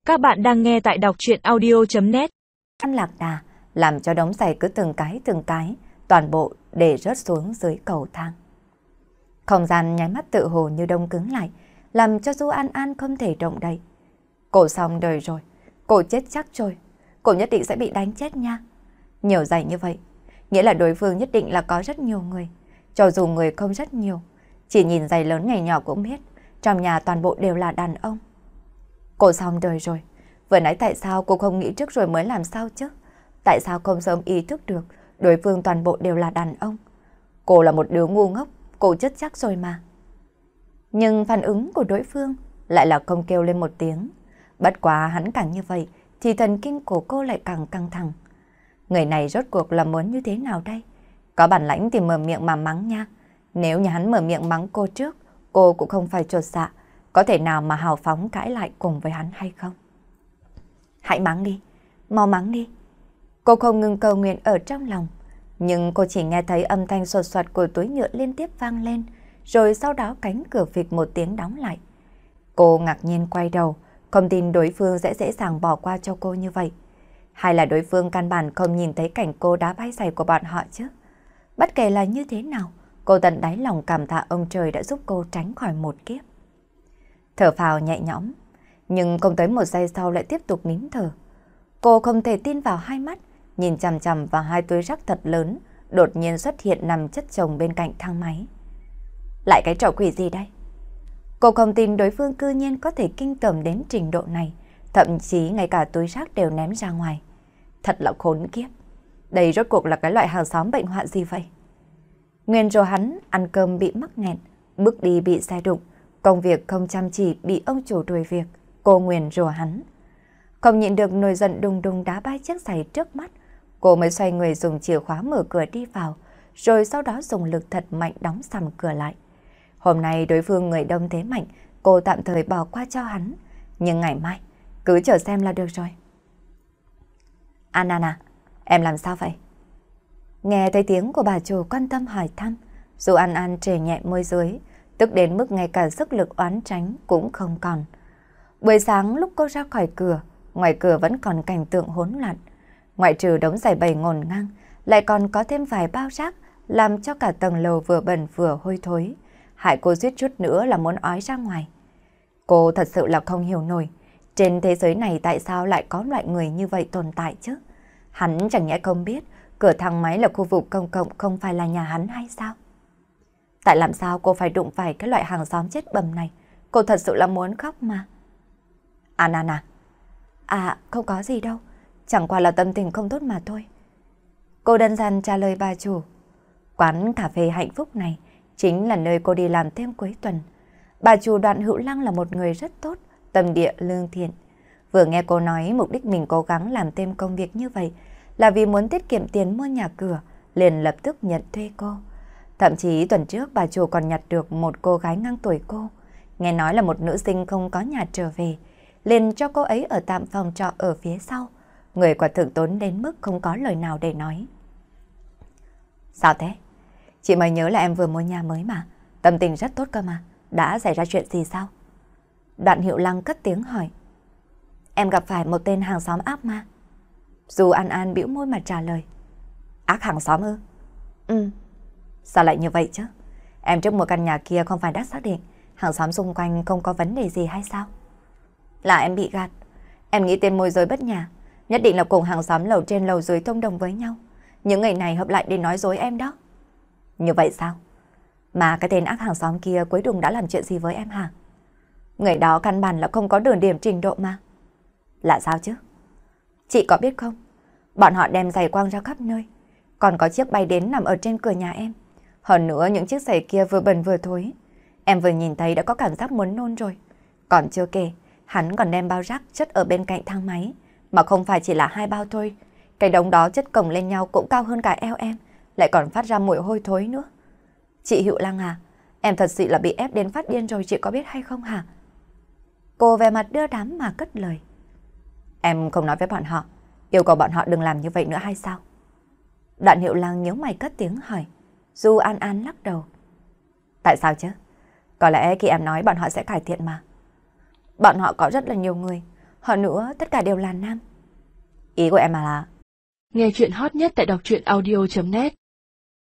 Các bạn đang nghe tại đọc truyện audio.net. Ăn lạc đà, làm cho đống giày cứ từng cái, toàn bộ để rớt xuống dưới cầu thang. Không gian nháy mắt tự hồ như đông cứng lại, làm cho Du An An không thể động đậy. Cô xong đời rồi, cô chết chắc rồi, cô nhất định sẽ bị đánh chết nha. Nhiều giày như vậy, nghĩa là đối phương nhất định là có rất nhiều người. Cho dù người không rất nhiều, chỉ nhìn giày lớn ngày nhỏ cũng biết, trong nhà toàn bộ đều là đàn ông. Cô xong đời rồi, vừa nãy tại sao cô không nghĩ trước rồi mới làm sao chứ? Tại sao không sớm ý thức được đối phương toàn bộ đều là đàn ông? Cô là một đứa ngu ngốc, cô chết chắc rồi mà. Nhưng phản ứng của đối phương lại là không kêu lên một tiếng. Bất quá hắn càng như vậy thì thần kinh của cô lại càng căng thẳng. Người này rốt cuộc là muốn như thế nào đây? Có bản lãnh thì mở miệng mà mắng nha. Nếu như hắn mở miệng mắng cô trước, cô cũng không phải chột dạ. Có thể nào mà hào phóng cãi lại cùng với hắn hay không? Hãy mắng đi, mau mắng đi. Cô không ngừng cầu nguyện ở trong lòng. Nhưng cô chỉ nghe thấy âm thanh sột soạt của túi nhựa liên tiếp vang lên. Rồi sau đó cánh cửa phịch một tiếng đóng lại. Cô ngạc nhiên quay đầu, không tin đối phương sẽ dễ dàng bỏ qua cho cô như vậy. Hay là đối phương căn bản không nhìn thấy cảnh cô đá bay giày của bọn họ chứ? Bất kể là như thế nào, cô tận đáy lòng cảm tạ ông trời đã giúp cô tránh khỏi một kiếp. Thở phào nhẹ nhõm, nhưng không tới một giây sau lại tiếp tục nín thở. Cô không thể tin vào hai mắt, nhìn chằm chằm vào hai túi rác thật lớn, đột nhiên xuất hiện nằm chất chồng bên cạnh thang máy. Lại cái trò quỷ gì đây? Cô không tin đối phương cư nhiên có thể kinh tởm đến trình độ này, thậm chí ngay cả túi rác đều ném ra ngoài. Thật là khốn kiếp. Đây rốt cuộc là cái loại hàng xóm bệnh hoạn gì vậy? Nguyên rồi hắn ăn cơm bị mắc nghẹn, bước đi bị xe đụng, công việc không chăm chỉ bị ông chủ đuổi việc, cô nguyền rủa hắn. Không nhịn được nổi giận đùng đùng đá bay chiếc giày trước mắt, cô mới xoay người dùng chìa khóa mở cửa đi vào, rồi sau đó dùng lực thật mạnh đóng sầm cửa lại. Hôm nay đối phương người đông thế mạnh, cô tạm thời bỏ qua cho hắn, nhưng ngày mai cứ chờ xem là được rồi. Anna, em làm sao vậy? Nghe thấy tiếng của bà chủ quan tâm hỏi thăm, Du An An trề nhẹ môi dưới, tức đến mức ngay cả sức lực oán tránh cũng không còn. Buổi sáng lúc cô ra khỏi cửa, ngoài cửa vẫn còn cảnh tượng hỗn loạn. Ngoại trừ đống giày bày ngổn ngang, lại còn có thêm vài bao rác, làm cho cả tầng lầu vừa bẩn vừa hôi thối, hại cô suýt chút nữa là muốn ói ra ngoài. Cô thật sự là không hiểu nổi, trên thế giới này tại sao lại có loại người như vậy tồn tại chứ? Hắn chẳng nhẽ không biết, cửa thang máy là khu vực công cộng không phải là nhà hắn hay sao? Tại làm sao cô phải đụng phải cái loại hàng xóm chết bầm này? Cô thật sự là muốn khóc mà. Anna. À, không có gì đâu. Chẳng qua là tâm tình không tốt mà thôi. Cô đơn giản trả lời bà chủ. Quán cà phê hạnh phúc này chính là nơi cô đi làm thêm cuối tuần. Bà chủ Đoạn Hữu Lăng là một người rất tốt, tâm địa lương thiện. Vừa nghe cô nói mục đích mình cố gắng làm thêm công việc như vậy là vì muốn tiết kiệm tiền mua nhà cửa, liền lập tức nhận thuê cô. Thậm chí tuần trước bà chủ còn nhặt được một cô gái ngang tuổi cô, nghe nói là một nữ sinh không có nhà trở về, liền cho cô ấy ở tạm phòng trọ ở phía sau. Người quả thực tốn đến mức không có lời nào để nói. Sao thế? Chị mới nhớ là em vừa mua nhà mới mà, tâm tình rất tốt cơ mà, đã xảy ra chuyện gì sao? Đoạn Hiệu Lăng cất tiếng hỏi. Em gặp phải một tên hàng xóm ác ma. Du An An bĩu môi mà trả lời. Ác hàng xóm ư? Sao lại như vậy chứ? Em trước mua căn nhà kia không phải đã xác định hàng xóm xung quanh không có vấn đề gì hay sao? Là em bị gạt. Em nghĩ tên môi giới bất nhà nhất định là cùng hàng xóm lầu trên lầu dưới thông đồng với nhau. Những người này hợp lại để nói dối em đó. Như vậy sao? Mà cái tên ác hàng xóm kia cuối cùng đã làm chuyện gì với em hả? Người đó căn bản là không có đường điểm trình độ mà. Là sao chứ? Chị có biết không? Bọn họ đem giày quăng ra khắp nơi. Còn có chiếc bay đến nằm ở trên cửa nhà em. Hơn nữa những chiếc giày kia vừa bẩn vừa thối. Em vừa nhìn thấy đã có cảm giác muốn nôn rồi. Còn chưa kể, hắn còn đem bao rác chất ở bên cạnh thang máy. Mà không phải chỉ là 2 bao thôi. Cái đống đó chất cồng lên nhau cũng cao hơn cả eo em. Lại còn phát ra mùi hôi thối nữa. Chị Hữu Lăng à, em thật sự là bị ép đến phát điên rồi, chị có biết hay không hả? Cô về mặt đưa đám mà cất lời. Em không nói với bọn họ, yêu cầu bọn họ đừng làm như vậy nữa hay sao? Đoạn Hiệu Lăng nhíu mày cất tiếng hỏi. Du An An lắc đầu. Tại sao chứ? Có lẽ khi em nói bọn họ sẽ cải thiện mà. Bọn họ có rất là nhiều người. Hơn nữa, tất cả đều là nam. Ý của em là... Nghe chuyện hot nhất tại đọc truyện audio.net